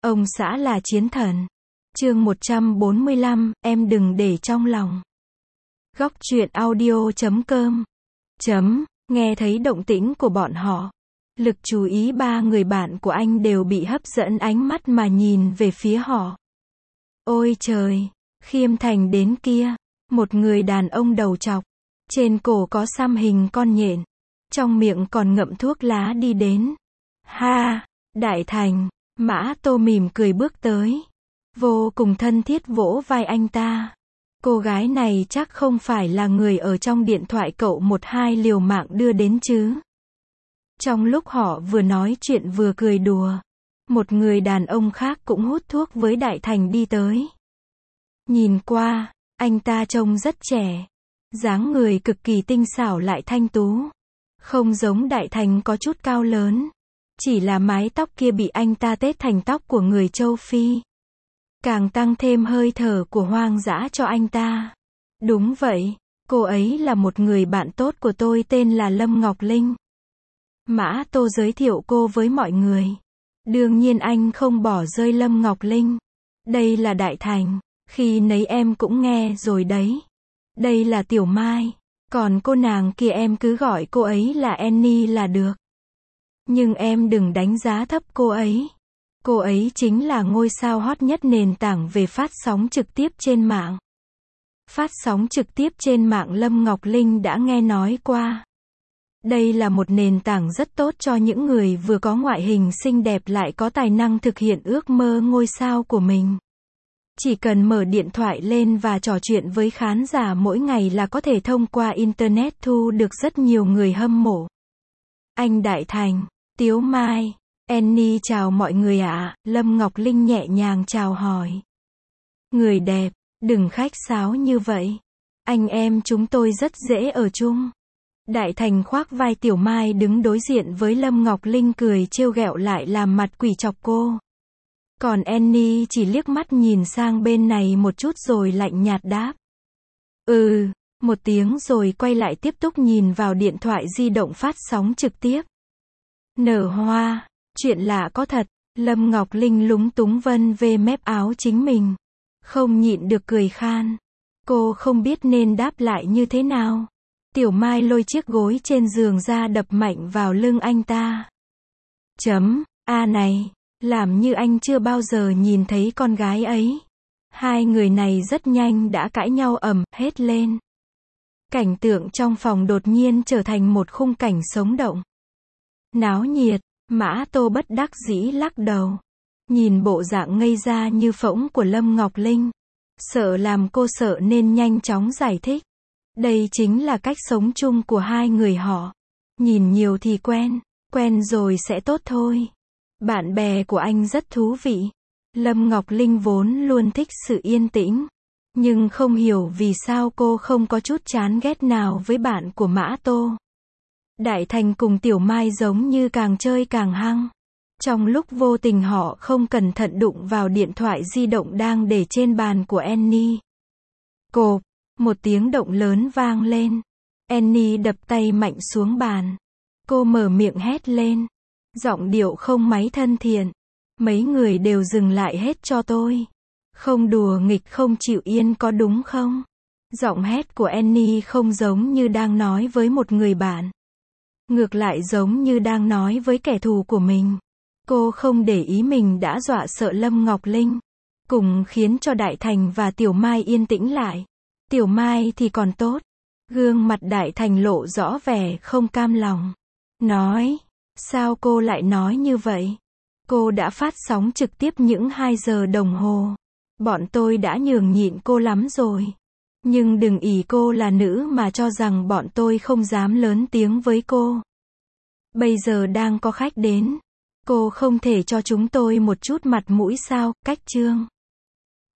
Ông xã là chiến thần. Chương 145, em đừng để trong lòng. Góc truyện audio.com. Nghe thấy động tĩnh của bọn họ. Lực chú ý ba người bạn của anh đều bị hấp dẫn ánh mắt mà nhìn về phía họ. Ôi trời, Khiêm Thành đến kia. Một người đàn ông đầu trọc. Trên cổ có xăm hình con nhện. Trong miệng còn ngậm thuốc lá đi đến. Ha, Đại Thành. Mã Tô mỉm cười bước tới. Vô cùng thân thiết vỗ vai anh ta. Cô gái này chắc không phải là người ở trong điện thoại cậu 12 liều mạng đưa đến chứ. Trong lúc họ vừa nói chuyện vừa cười đùa, một người đàn ông khác cũng hút thuốc với Đại Thành đi tới. Nhìn qua, anh ta trông rất trẻ. Dáng người cực kỳ tinh xảo lại thanh tú. Không giống Đại Thành có chút cao lớn. Chỉ là mái tóc kia bị anh ta tết thành tóc của người châu Phi. Càng tăng thêm hơi thở của hoang dã cho anh ta. Đúng vậy, cô ấy là một người bạn tốt của tôi tên là Lâm Ngọc Linh. Mã Tô giới thiệu cô với mọi người. Đương nhiên anh không bỏ rơi Lâm Ngọc Linh. Đây là Đại Thành, khi nấy em cũng nghe rồi đấy. Đây là Tiểu Mai, còn cô nàng kia em cứ gọi cô ấy là Annie là được. Nhưng em đừng đánh giá thấp cô ấy. Cô ấy chính là ngôi sao hot nhất nền tảng về phát sóng trực tiếp trên mạng. Phát sóng trực tiếp trên mạng Lâm Ngọc Linh đã nghe nói qua. Đây là một nền tảng rất tốt cho những người vừa có ngoại hình xinh đẹp lại có tài năng thực hiện ước mơ ngôi sao của mình. Chỉ cần mở điện thoại lên và trò chuyện với khán giả mỗi ngày là có thể thông qua Internet thu được rất nhiều người hâm mộ. Anh Đại Thành, Tiếu Mai, Annie chào mọi người ạ. Lâm Ngọc Linh nhẹ nhàng chào hỏi. Người đẹp, đừng khách sáo như vậy. Anh em chúng tôi rất dễ ở chung. Đại Thành khoác vai Tiểu Mai đứng đối diện với Lâm Ngọc Linh cười trêu ghẹo lại làm mặt quỷ chọc cô. Còn Annie chỉ liếc mắt nhìn sang bên này một chút rồi lạnh nhạt đáp. Một tiếng rồi quay lại tiếp tục nhìn vào điện thoại di động phát sóng trực tiếp. Nở hoa, chuyện lạ có thật, Lâm Ngọc Linh lúng túng vân về mép áo chính mình. Không nhịn được cười khan. Cô không biết nên đáp lại như thế nào. Tiểu Mai lôi chiếc gối trên giường ra đập mạnh vào lưng anh ta. Này, làm như anh chưa bao giờ nhìn thấy con gái ấy. Hai người này rất nhanh đã cãi nhau ầm hết lên. Cảnh tượng trong phòng đột nhiên trở thành một khung cảnh sống động. Náo nhiệt, Mã Tô bất đắc dĩ lắc đầu. Nhìn bộ dạng ngây ra như phỗng của Lâm Ngọc Linh. Sợ làm cô sợ nên nhanh chóng giải thích. Đây chính là cách sống chung của hai người họ. Nhìn nhiều thì quen rồi sẽ tốt thôi. Bạn bè của anh rất thú vị. Lâm Ngọc Linh vốn luôn thích sự yên tĩnh. Nhưng không hiểu vì sao cô không có chút chán ghét nào với bạn của Mã Tô. Đại Thành cùng Tiểu Mai giống như càng chơi càng hăng. Trong lúc vô tình họ không cẩn thận đụng vào điện thoại di động đang để trên bàn của Annie. Cộp, một tiếng động lớn vang lên. Annie đập tay mạnh xuống bàn. Cô mở miệng hét lên. Giọng điệu không mấy thân thiện. Mấy người đều dừng lại hết cho tôi. Không đùa nghịch không chịu yên có đúng không? Giọng hét của Annie không giống như đang nói với một người bạn. Ngược lại giống như đang nói với kẻ thù của mình. Cô không để ý mình đã dọa sợ Lâm Ngọc Linh. Cùng khiến cho Đại Thành và Tiểu Mai yên tĩnh lại. Tiểu Mai thì còn tốt. Gương mặt Đại Thành lộ rõ vẻ không cam lòng. Nói, sao cô lại nói như vậy? Cô đã phát sóng trực tiếp những 2 giờ đồng hồ. Bọn tôi đã nhường nhịn cô lắm rồi. Nhưng đừng ỷ cô là nữ mà cho rằng bọn tôi không dám lớn tiếng với cô. Bây giờ đang có khách đến. Cô không thể cho chúng tôi một chút mặt mũi sao, cách chương.